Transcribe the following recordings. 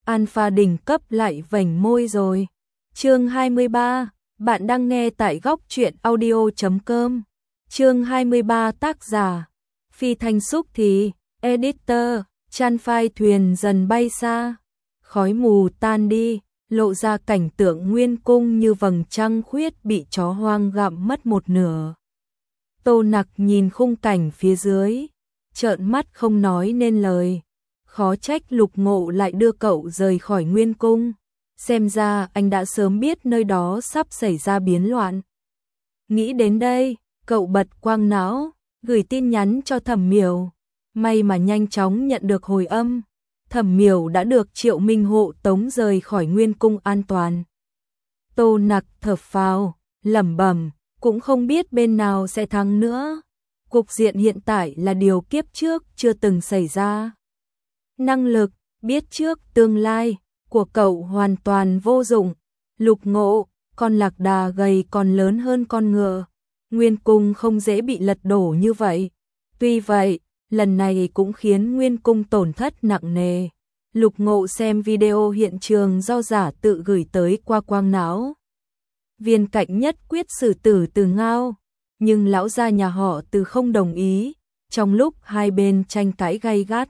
Alpha đỉnh cấp lại vểnh môi rồi. Chương 23, bạn đang nghe tại góc truyện audio.com. Chương 23 tác giả Phi Thanh Xúc thì editor. Chan phai thuyền dần bay xa, khói mù tan đi, lộ ra cảnh tượng nguyên cung như vầng trăng khuyết bị chó hoang gặm mất một nửa. Tô Nặc nhìn khung cảnh phía dưới, trợn mắt không nói nên lời. Khó trách Lục Ngộ lại đưa cậu rời khỏi nguyên cung. Xem ra anh đã sớm biết nơi đó sắp xảy ra biến loạn. Nghĩ đến đây, cậu bật quang não, gửi tin nhắn cho Thẩm Miểu. May mà nhanh chóng nhận được hồi âm. Thẩm Miểu đã được Triệu Minh hộ tống rời khỏi nguyên cung an toàn. Tô Nặc thở phào, lẩm bẩm, cũng không biết bên nào sẽ thắng nữa. Cục diện hiện tại là điều kiếp trước chưa từng xảy ra. Năng lực, biết trước tương lai của cậu hoàn toàn vô dụng. Lục Ngộ, con lạc đà gầy còn lớn hơn con ngựa. Nguyên cung không dễ bị lật đổ như vậy. Tuy vậy, lần này cũng khiến nguyên cung tổn thất nặng nề. Lục Ngộ xem video hiện trường do giả tự gửi tới qua quang não. Viên Cạnh nhất quyết xử tử Từ Ngao, nhưng lão gia nhà họ Từ không đồng ý. Trong lúc hai bên tranh cãi gay gắt,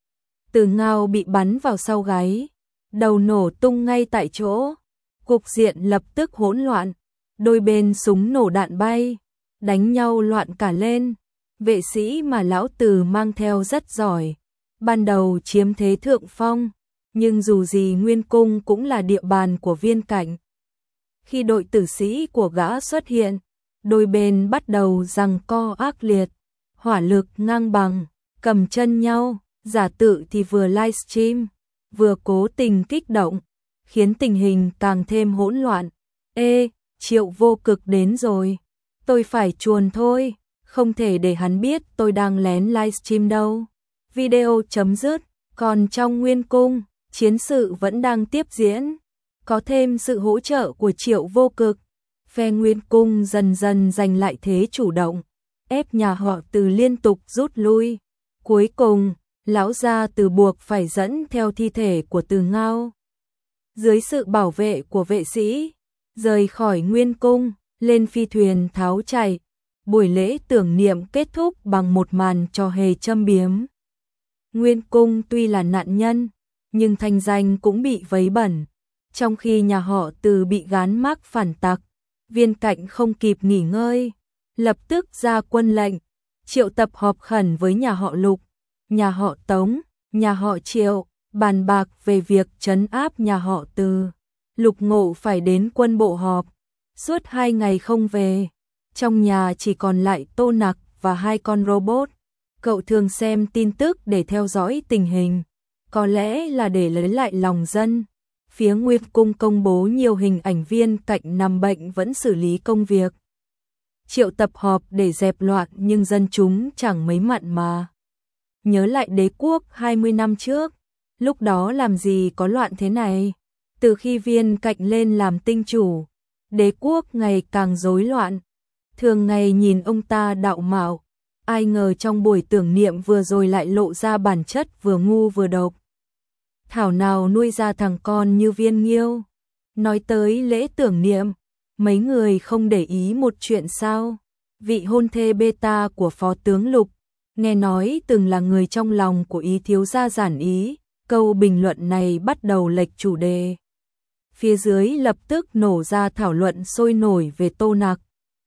Từ Ngao bị bắn vào sau gáy, đầu nổ tung ngay tại chỗ. Cục diện lập tức hỗn loạn, đôi bên súng nổ đạn bay, đánh nhau loạn cả lên. Vệ sĩ mà lão Từ mang theo rất giỏi, ban đầu chiếm thế thượng phong, nhưng dù gì nguyên cung cũng là địa bàn của Viên Cạnh. Khi đội tử sĩ của gã xuất hiện, đôi bên bắt đầu giằng co ác liệt, hỏa lực ngang bằng, cầm chân nhau. Giả tự thì vừa livestream, vừa cố tình kích động, khiến tình hình càng thêm hỗn loạn. Ê, Triệu Vô Cực đến rồi, tôi phải chuồn thôi, không thể để hắn biết tôi đang lén livestream đâu. Video chấm dứt, còn trong nguyên cung, chiến sự vẫn đang tiếp diễn. Có thêm sự hỗ trợ của Triệu Vô Cực, phe nguyên cung dần dần giành lại thế chủ động, ép nhà họ Từ liên tục rút lui. Cuối cùng, lão gia Từ buộc phải dẫn theo thi thể của Từ Ngao, dưới sự bảo vệ của vệ sĩ, rời khỏi nguyên cung, lên phi thuyền tháo chạy. Buổi lễ tưởng niệm kết thúc bằng một màn trò hề châm biếm. Nguyên cung tuy là nạn nhân, nhưng thanh danh cũng bị vấy bẩn. Trong khi nhà họ Từ bị gán mác phản tặc, Viên Cạnh không kịp nghỉ ngơi, lập tức ra quân lệnh, triệu tập họp khẩn với nhà họ Lục, nhà họ Tống, nhà họ Triệu, bàn bạc về việc trấn áp nhà họ Từ. Lục Ngộ phải đến quân bộ họp, suốt 2 ngày không về. Trong nhà chỉ còn lại Tô Nặc và 2 con robot. Cậu thường xem tin tức để theo dõi tình hình, có lẽ là để lấy lại lòng dân. Phía Nguyên cung công bố nhiều hình ảnh Viên Cạnh nằm bệnh vẫn xử lý công việc. Triệu tập họp để dẹp loạn nhưng dân chúng chẳng mấy mặn mà. Nhớ lại đế quốc 20 năm trước, lúc đó làm gì có loạn thế này. Từ khi Viên Cạnh lên làm tinh chủ, đế quốc ngày càng rối loạn. Thường ngày nhìn ông ta đạo mạo, ai ngờ trong buổi tưởng niệm vừa rồi lại lộ ra bản chất vừa ngu vừa độc. Thảo nào nuôi ra thằng con như Viên Nghiêu. Nói tới lễ tưởng niệm, mấy người không để ý một chuyện sao? Vị hôn thê beta của Phó tướng Lục, nghe nói từng là người trong lòng của Ý thiếu gia Giản Ý. Câu bình luận này bắt đầu lệch chủ đề. Phía dưới lập tức nổ ra thảo luận sôi nổi về Tô Nặc.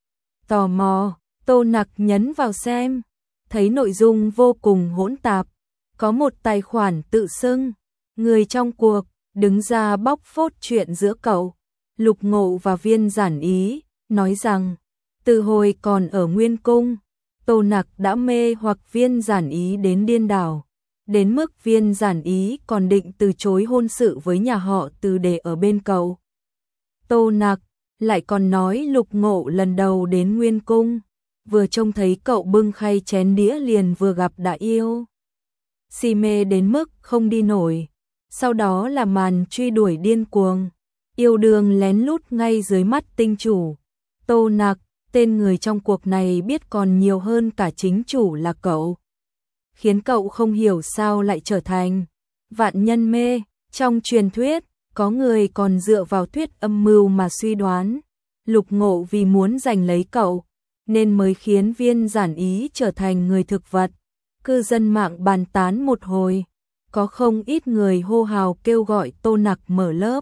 Tò mò, Tô Nặc nhấn vào xem, thấy nội dung vô cùng hỗn tạp. Có một tài khoản tự xưng người trong cuộc đứng ra bóc phốt chuyện giữa cậu, Lục Ngộ và Viên Giản Ý, nói rằng từ hồi còn ở Nguyên cung, Tô Nặc đã mê hoặc Viên Giản Ý đến điên đảo, đến mức Viên Giản Ý còn định từ chối hôn sự với nhà họ Từ để ở bên cậu. Tô Nặc lại còn nói Lục Ngộ lần đầu đến Nguyên cung, vừa trông thấy cậu bưng khay chén đĩa liền vừa gặp đã yêu. Si mê đến mức không đi nổi. Sau đó là màn truy đuổi điên cuồng, yêu đương lén lút ngay dưới mắt tinh chủ. Tô Nặc, tên người trong cuộc này biết còn nhiều hơn cả chính chủ là cậu. Khiến cậu không hiểu sao lại trở thành vạn nhân mê, Trong truyền thuyết, có người còn dựa vào thuyết âm mưu mà suy đoán, Lục Ngộ vì muốn giành lấy cậu, nên mới khiến Viên Giản Ý trở thành người thực vật. Cư dân mạng bàn tán một hồi, có không ít người hô hào kêu gọi Tô Nặc mở lớp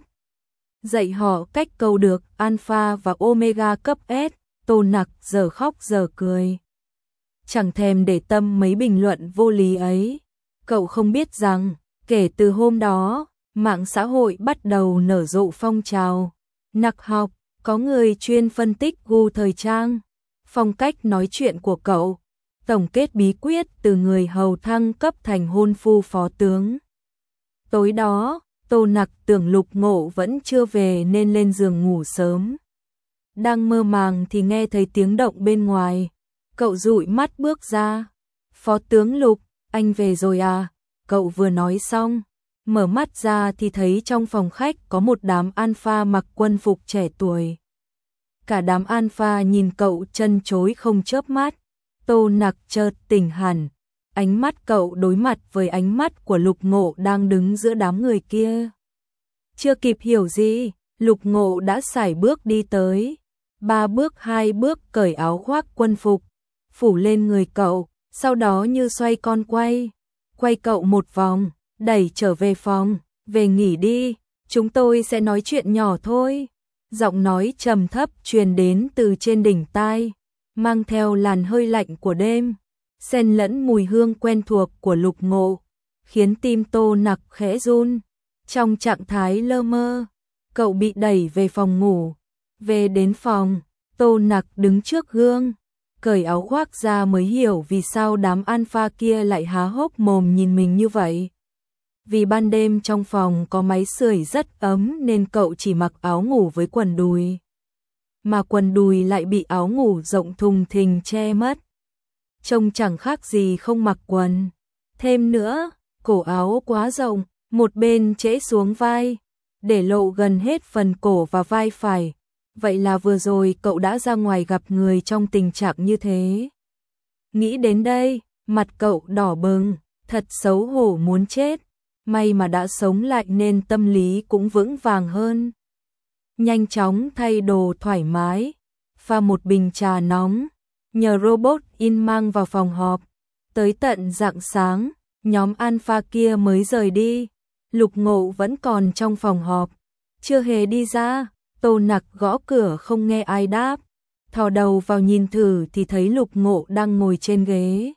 dạy họ cách câu được alpha và omega cấp S. Tô Nặc giờ khóc giờ cười, chẳng thèm để tâm mấy bình luận vô lý ấy. Cậu không biết rằng, kể từ hôm đó, mạng xã hội bắt đầu nở rộ phong trào nặc học, có người chuyên phân tích gu thời trang, phong cách nói chuyện của cậu, tổng kết bí quyết từ người hầu thăng cấp thành hôn phu phó tướng. Tối đó, Tô Nặc tưởng Lục Ngộ vẫn chưa về nên lên giường ngủ sớm. Đang mơ màng thì nghe thấy tiếng động bên ngoài. Cậu dụi mắt bước ra. Phó tướng Lục, anh về rồi à? Cậu vừa nói xong, mở mắt ra thì thấy trong phòng khách có một đám alpha mặc quân phục trẻ tuổi. Cả đám alpha nhìn cậu chân chối không chớp mắt. Tô Nặc chợt tỉnh hẳn. Ánh mắt cậu đối mặt với ánh mắt của Lục Ngộ đang đứng giữa đám người kia. Chưa kịp hiểu gì, Lục Ngộ đã sải bước đi tới. 3 bước 2 bước cởi áo khoác quân phục, phủ lên người cậu, sau đó như xoay con quay cậu một vòng, đẩy trở về phòng, về nghỉ đi, chúng tôi sẽ nói chuyện nhỏ thôi. Giọng nói trầm thấp truyền đến từ trên đỉnh tai, mang theo làn hơi lạnh của đêm, xen lẫn mùi hương quen thuộc của Lục Ngộ, khiến tim Tô Nặc khẽ run. Trong trạng thái lơ mơ, cậu bị đẩy về phòng ngủ. Về đến phòng, Tô Nặc đứng trước gương, cởi áo khoác ra mới hiểu vì sao đám alpha kia lại há hốc mồm nhìn mình như vậy. Vì ban đêm trong phòng có máy sưởi rất ấm nên cậu chỉ mặc áo ngủ với quần đùi. Mà quần đùi lại bị áo ngủ rộng thùng thình che mất. Trông chẳng khác gì không mặc quần. Thêm nữa, cổ áo quá rộng, một bên trễ xuống vai, để lộ gần hết phần cổ và vai phải. Vậy là vừa rồi cậu đã ra ngoài gặp người trong tình trạng như thế. Nghĩ đến đây, mặt cậu đỏ bừng, thật xấu hổ muốn chết. May mà đã sống lại nên tâm lý cũng vững vàng hơn. Nhanh chóng thay đồ thoải mái, pha một bình trà nóng, nhờ robot in mang vào phòng họp. Tới tận rạng sáng, nhóm alpha kia mới rời đi. Lục Ngộ vẫn còn trong phòng họp, chưa hề đi ra. Tô Nặc gõ cửa không nghe ai đáp, thò đầu vào nhìn thử thì thấy Lục Ngộ đang ngồi trên ghế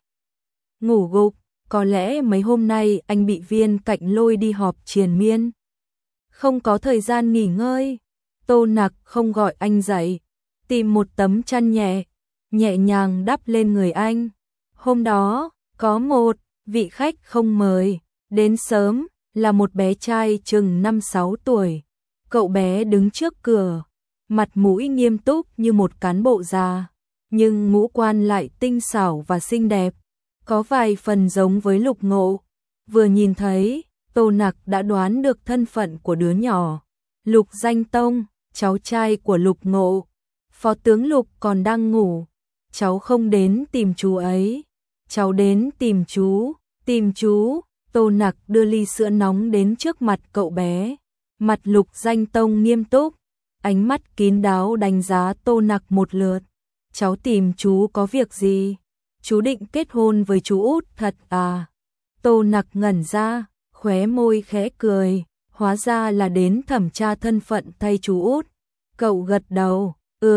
ngủ gục. Có lẽ mấy hôm nay anh bị Viên Cạnh lôi đi họp triền miên, không có thời gian nghỉ ngơi. Tô Nặc không gọi anh dậy, tìm một tấm chăn nhẹ nhàng đắp lên người anh. Hôm đó, có một vị khách không mời, đến sớm, là một bé trai chừng 5-6 tuổi. Cậu bé đứng trước cửa, mặt mũi nghiêm túc như một cán bộ già, nhưng ngũ quan lại tinh xảo và xinh đẹp, có vài phần giống với Lục Ngộ. Vừa nhìn thấy, Tô Nặc đã đoán được thân phận của đứa nhỏ. Lục Danh Tông, cháu trai của Lục Ngộ. Phó tướng Lục còn đang ngủ. Cháu không đến tìm chú ấy. Cháu đến tìm chú. Tìm chú. Tô Nặc đưa ly sữa nóng đến trước mặt cậu bé. Mặt Lục Danh Tông nghiêm túc, ánh mắt kín đáo đánh giá Tô Nặc một lượt. Cháu tìm chú có việc gì? Chú định kết hôn với chú út thật à? Tô Nặc ngẩn ra, khóe môi khẽ cười, hóa ra là đến thẩm tra thân phận thay chú út. Cậu gật đầu,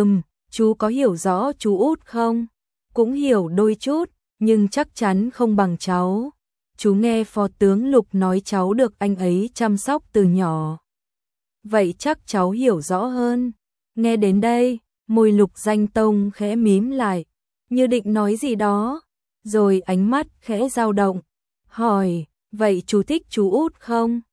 chú có hiểu rõ chú út không? Cũng hiểu đôi chút, nhưng chắc chắn không bằng cháu. Chú nghe phó tướng Lục nói cháu được anh ấy chăm sóc từ nhỏ. Vậy chắc cháu hiểu rõ hơn. Nghe đến đây, môi Lục Danh Tông khẽ mím lại, như định nói gì đó, rồi ánh mắt khẽ dao động, hỏi, vậy chú thích chú út không?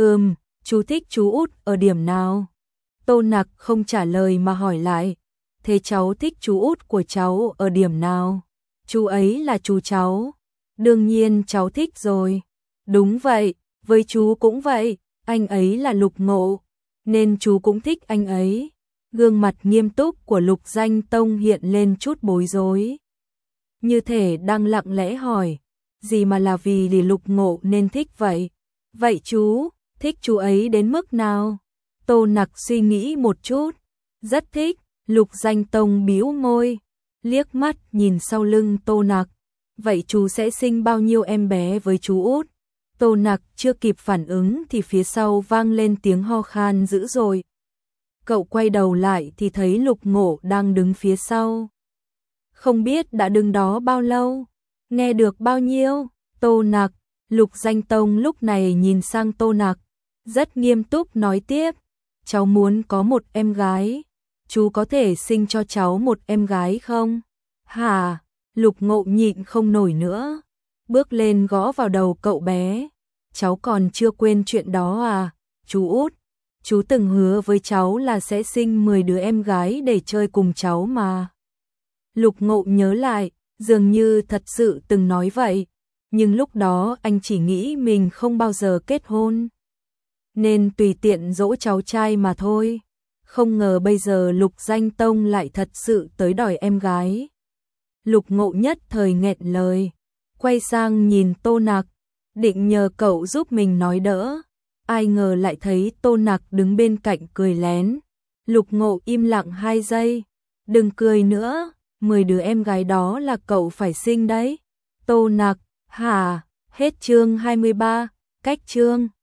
Chú thích chú út ở điểm nào? Tô Nặc không trả lời mà hỏi lại, thế cháu thích chú út của cháu ở điểm nào? Chú ấy là chú cháu. Đương nhiên cháu thích rồi. Đúng vậy, với chú cũng vậy, anh ấy là Lục Ngộ, nên chú cũng thích anh ấy. Gương mặt nghiêm túc của Lục Danh Tông hiện lên chút bối rối. Như thể đang lặng lẽ hỏi, gì mà là vì Lục Ngộ nên thích vậy? Vậy chú, Thích chú ấy đến mức nào? Tô Nặc suy nghĩ một chút. Rất thích. Lục Danh Tông bĩu môi, liếc mắt nhìn sau lưng Tô Nặc. Vậy chú sẽ sinh bao nhiêu em bé với chú út? Tô Nặc chưa kịp phản ứng thì phía sau vang lên tiếng ho khan dữ dội. Cậu quay đầu lại thì thấy Lục Ngộ đang đứng phía sau. Không biết đã đứng đó bao lâu, nghe được bao nhiêu? Tô Nặc, Lục Danh Tông lúc này nhìn sang Tô Nặc, rất nghiêm túc nói tiếp, cháu muốn có một em gái, chú có thể sinh cho cháu một em gái không? Hả? Lục Ngộ nhịn không nổi nữa, bước lên gõ vào đầu cậu bé. Cháu còn chưa quên chuyện đó à, chú út? Chú từng hứa với cháu là sẽ sinh 10 đứa em gái để chơi cùng cháu mà. Lục Ngộ nhớ lại, dường như thật sự từng nói vậy, nhưng lúc đó anh chỉ nghĩ mình không bao giờ kết hôn, nên tùy tiện dỗ cháu trai mà thôi. Không ngờ bây giờ Lục Danh Tông lại thật sự tới đòi em gái. Lục Ngộ nhất thời nghẹn lời, quay sang nhìn Tô Nặc, định nhờ cậu giúp mình nói đỡ. Ai ngờ lại thấy Tô Nặc đứng bên cạnh cười lén. Lục Ngộ im lặng 2 giây. Đừng cười nữa, 10 đứa em gái đó là cậu phải sinh đấy. Tô Nặc, hả? Hết chương 23, cách chương.